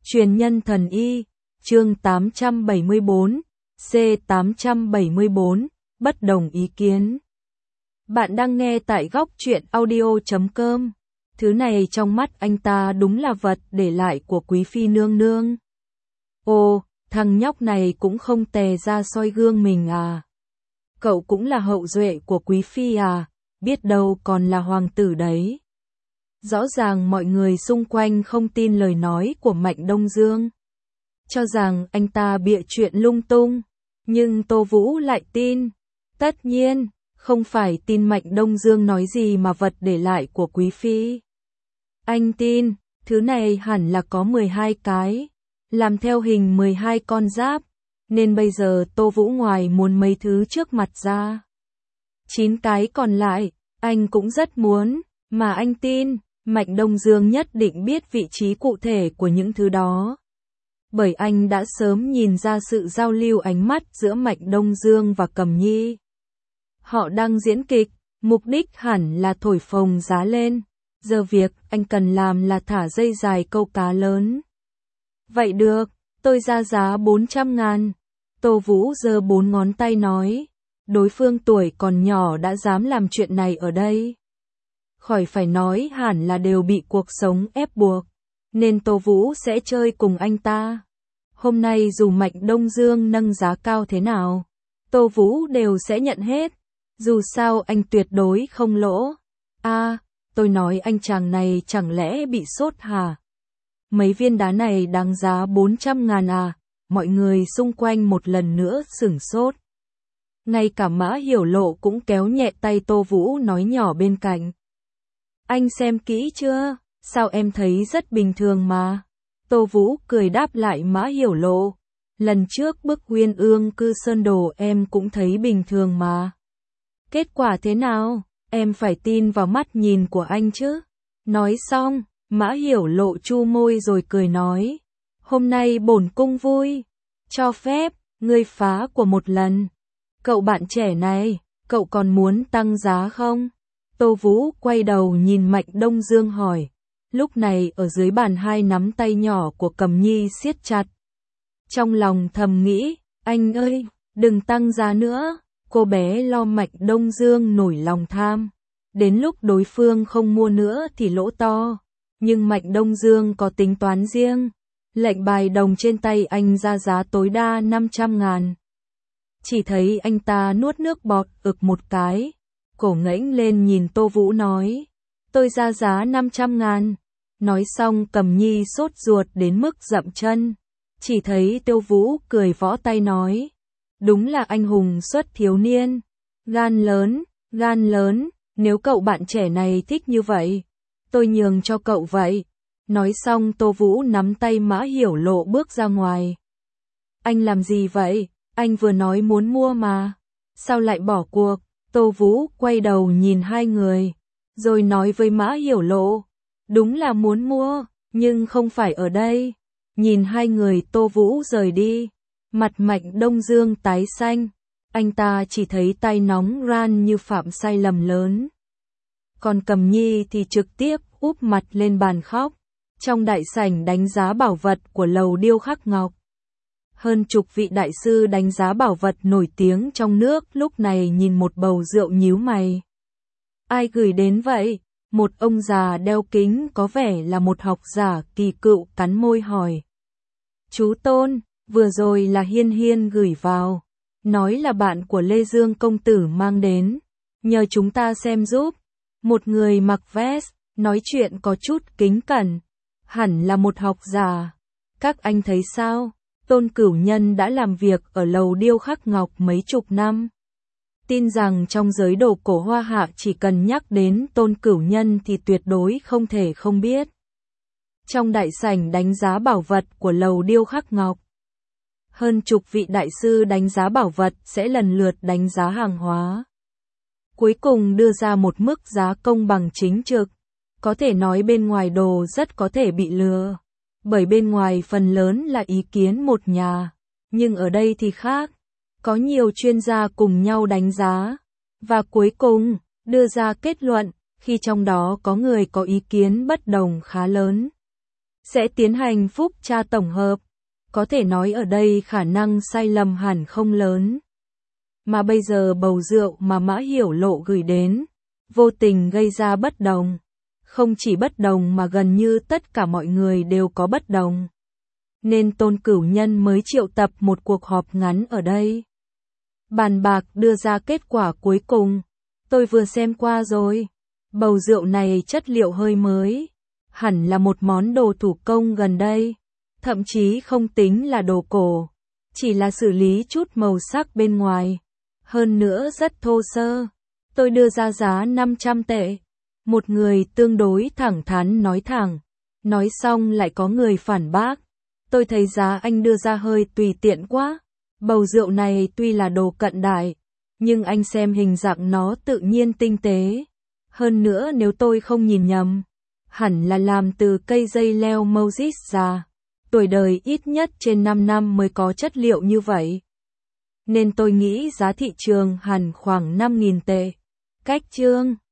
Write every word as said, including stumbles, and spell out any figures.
Truyền nhân thần y, chương tám trăm bảy mươi bốn, C tám trăm bảy mươi bốn, bất đồng ý kiến. Bạn đang nghe tại góc truyện audio chấm com. Thứ này trong mắt anh ta đúng là vật để lại của quý phi nương nương. Ồ, thằng nhóc này cũng không tè ra soi gương mình à. Cậu cũng là hậu duệ của quý phi à, biết đâu còn là hoàng tử đấy. Rõ ràng mọi người xung quanh không tin lời nói của Mạnh Đông Dương. Cho rằng anh ta bịa chuyện lung tung. Nhưng Tô Vũ lại tin. Tất nhiên, không phải tin Mạnh Đông Dương nói gì mà vật để lại của quý phi. Anh tin, thứ này hẳn là có mười hai cái. Làm theo hình mười hai con giáp. Nên bây giờ Tô Vũ ngoài muốn mấy thứ trước mặt ra. chín cái còn lại, anh cũng rất muốn, mà anh tin, Mạnh Đông Dương nhất định biết vị trí cụ thể của những thứ đó. Bởi anh đã sớm nhìn ra sự giao lưu ánh mắt giữa Mạnh Đông Dương và Cẩm Nhi. Họ đang diễn kịch, mục đích hẳn là thổi phồng giá lên. Giờ việc anh cần làm là thả dây dài câu cá lớn. Vậy được, tôi ra giá bốn trăm ngàn. Tô Vũ giơ bốn ngón tay nói. Đối phương tuổi còn nhỏ đã dám làm chuyện này ở đây. Khỏi phải nói hẳn là đều bị cuộc sống ép buộc. Nên Tô Vũ sẽ chơi cùng anh ta. Hôm nay dù Mạnh Đông Dương nâng giá cao thế nào, Tô Vũ đều sẽ nhận hết. Dù sao anh tuyệt đối không lỗ. À, tôi nói anh chàng này chẳng lẽ bị sốt hả? Mấy viên đá này đáng giá bốn trăm ngàn à? Mọi người xung quanh một lần nữa sửng sốt. Ngay cả Mã Hiểu Lộ cũng kéo nhẹ tay Tô Vũ nói nhỏ bên cạnh. Anh xem kỹ chưa? Sao em thấy rất bình thường mà. Tô Vũ cười đáp lại Mã Hiểu Lộ. Lần trước bức Uyên Ương Cư Sơn Đồ em cũng thấy bình thường mà. Kết quả thế nào? Em phải tin vào mắt nhìn của anh chứ. Nói xong, Mã Hiểu Lộ chu môi rồi cười nói. Hôm nay bổn cung vui. Cho phép, ngươi phá của một lần. Cậu bạn trẻ này, cậu còn muốn tăng giá không? Tô Vũ quay đầu nhìn Mạnh Đông Dương hỏi. Lúc này ở dưới bàn hai nắm tay nhỏ của Cẩm Nhi siết chặt. Trong lòng thầm nghĩ, anh ơi, đừng tăng giá nữa. Cô bé lo Mạnh Đông Dương nổi lòng tham. Đến lúc đối phương không mua nữa thì lỗ to. Nhưng Mạnh Đông Dương có tính toán riêng. Lệnh bài đồng trên tay anh ra giá tối đa năm trăm ngàn. Chỉ thấy anh ta nuốt nước bọt ực một cái. Cổ ngẩng lên nhìn Tô Vũ nói. Tôi ra giá năm trăm ngàn. Nói xong Cẩm Nhi sốt ruột đến mức dậm chân. Chỉ thấy Tô Vũ cười võ tay nói. Đúng là anh hùng xuất thiếu niên. Gan lớn, gan lớn. Nếu cậu bạn trẻ này thích như vậy, tôi nhường cho cậu vậy. Nói xong Tô Vũ nắm tay Mã Hiểu Lộ bước ra ngoài. Anh làm gì vậy? Anh vừa nói muốn mua mà. Sao lại bỏ cuộc? Tô Vũ quay đầu nhìn hai người. Rồi nói với Mã Hiểu Lộ. Đúng là muốn mua, nhưng không phải ở đây. Nhìn hai người Tô Vũ rời đi. Mặt Mạnh Đông Dương tái xanh. Anh ta chỉ thấy tay nóng ran như phạm sai lầm lớn. Còn Cẩm Nhi thì trực tiếp úp mặt lên bàn khóc. Trong đại sảnh đánh giá bảo vật của lầu điêu khắc ngọc. Hơn chục vị đại sư đánh giá bảo vật nổi tiếng trong nước lúc này nhìn một bầu rượu nhíu mày. Ai gửi đến vậy? Một ông già đeo kính có vẻ là một học giả kỳ cựu cắn môi hỏi. Chú Tôn, vừa rồi là Hiên Hiên gửi vào. Nói là bạn của Lê Dương công tử mang đến. Nhờ chúng ta xem giúp. Một người mặc vest, nói chuyện có chút kính cẩn. Hẳn là một học giả. Các anh thấy sao? Tôn Cửu Nhân đã làm việc ở lầu điêu khắc ngọc mấy chục năm. Tin rằng trong giới đồ cổ Hoa Hạ chỉ cần nhắc đến Tôn Cửu Nhân thì tuyệt đối không thể không biết. Trong đại sảnh đánh giá bảo vật của lầu điêu khắc ngọc. Hơn chục vị đại sư đánh giá bảo vật sẽ lần lượt đánh giá hàng hóa. Cuối cùng đưa ra một mức giá công bằng chính trực. Có thể nói bên ngoài đồ rất có thể bị lừa. Bởi bên ngoài phần lớn là ý kiến một nhà. Nhưng ở đây thì khác. Có nhiều chuyên gia cùng nhau đánh giá. Và cuối cùng, đưa ra kết luận, khi trong đó có người có ý kiến bất đồng khá lớn. sẽ tiến hành phúc tra tổng hợp. Có thể nói ở đây khả năng sai lầm hẳn không lớn. Mà bây giờ bầu rượu mà Mã Hiểu Lộ gửi đến, vô tình gây ra bất đồng. Không chỉ bất đồng mà gần như tất cả mọi người đều có bất đồng. Nên Tôn Cửu Nhân mới triệu tập một cuộc họp ngắn ở đây. Bàn bạc đưa ra kết quả cuối cùng. Tôi vừa xem qua rồi. Bầu rượu này chất liệu hơi mới. Hẳn là một món đồ thủ công gần đây. Thậm chí không tính là đồ cổ. Chỉ là xử lý chút màu sắc bên ngoài. Hơn nữa rất thô sơ. Tôi đưa ra giá năm trăm tệ. Một người tương đối thẳng thắn nói thẳng. Nói xong lại có người phản bác. Tôi thấy giá anh đưa ra hơi tùy tiện quá. Bầu rượu này tuy là đồ cận đại, nhưng anh xem hình dạng nó tự nhiên tinh tế. Hơn nữa nếu tôi không nhìn nhầm, hẳn là làm từ cây dây leo Moses già. Tuổi đời ít nhất trên năm năm mới có chất liệu như vậy. Nên tôi nghĩ giá thị trường hẳn khoảng năm nghìn tệ. Cách chương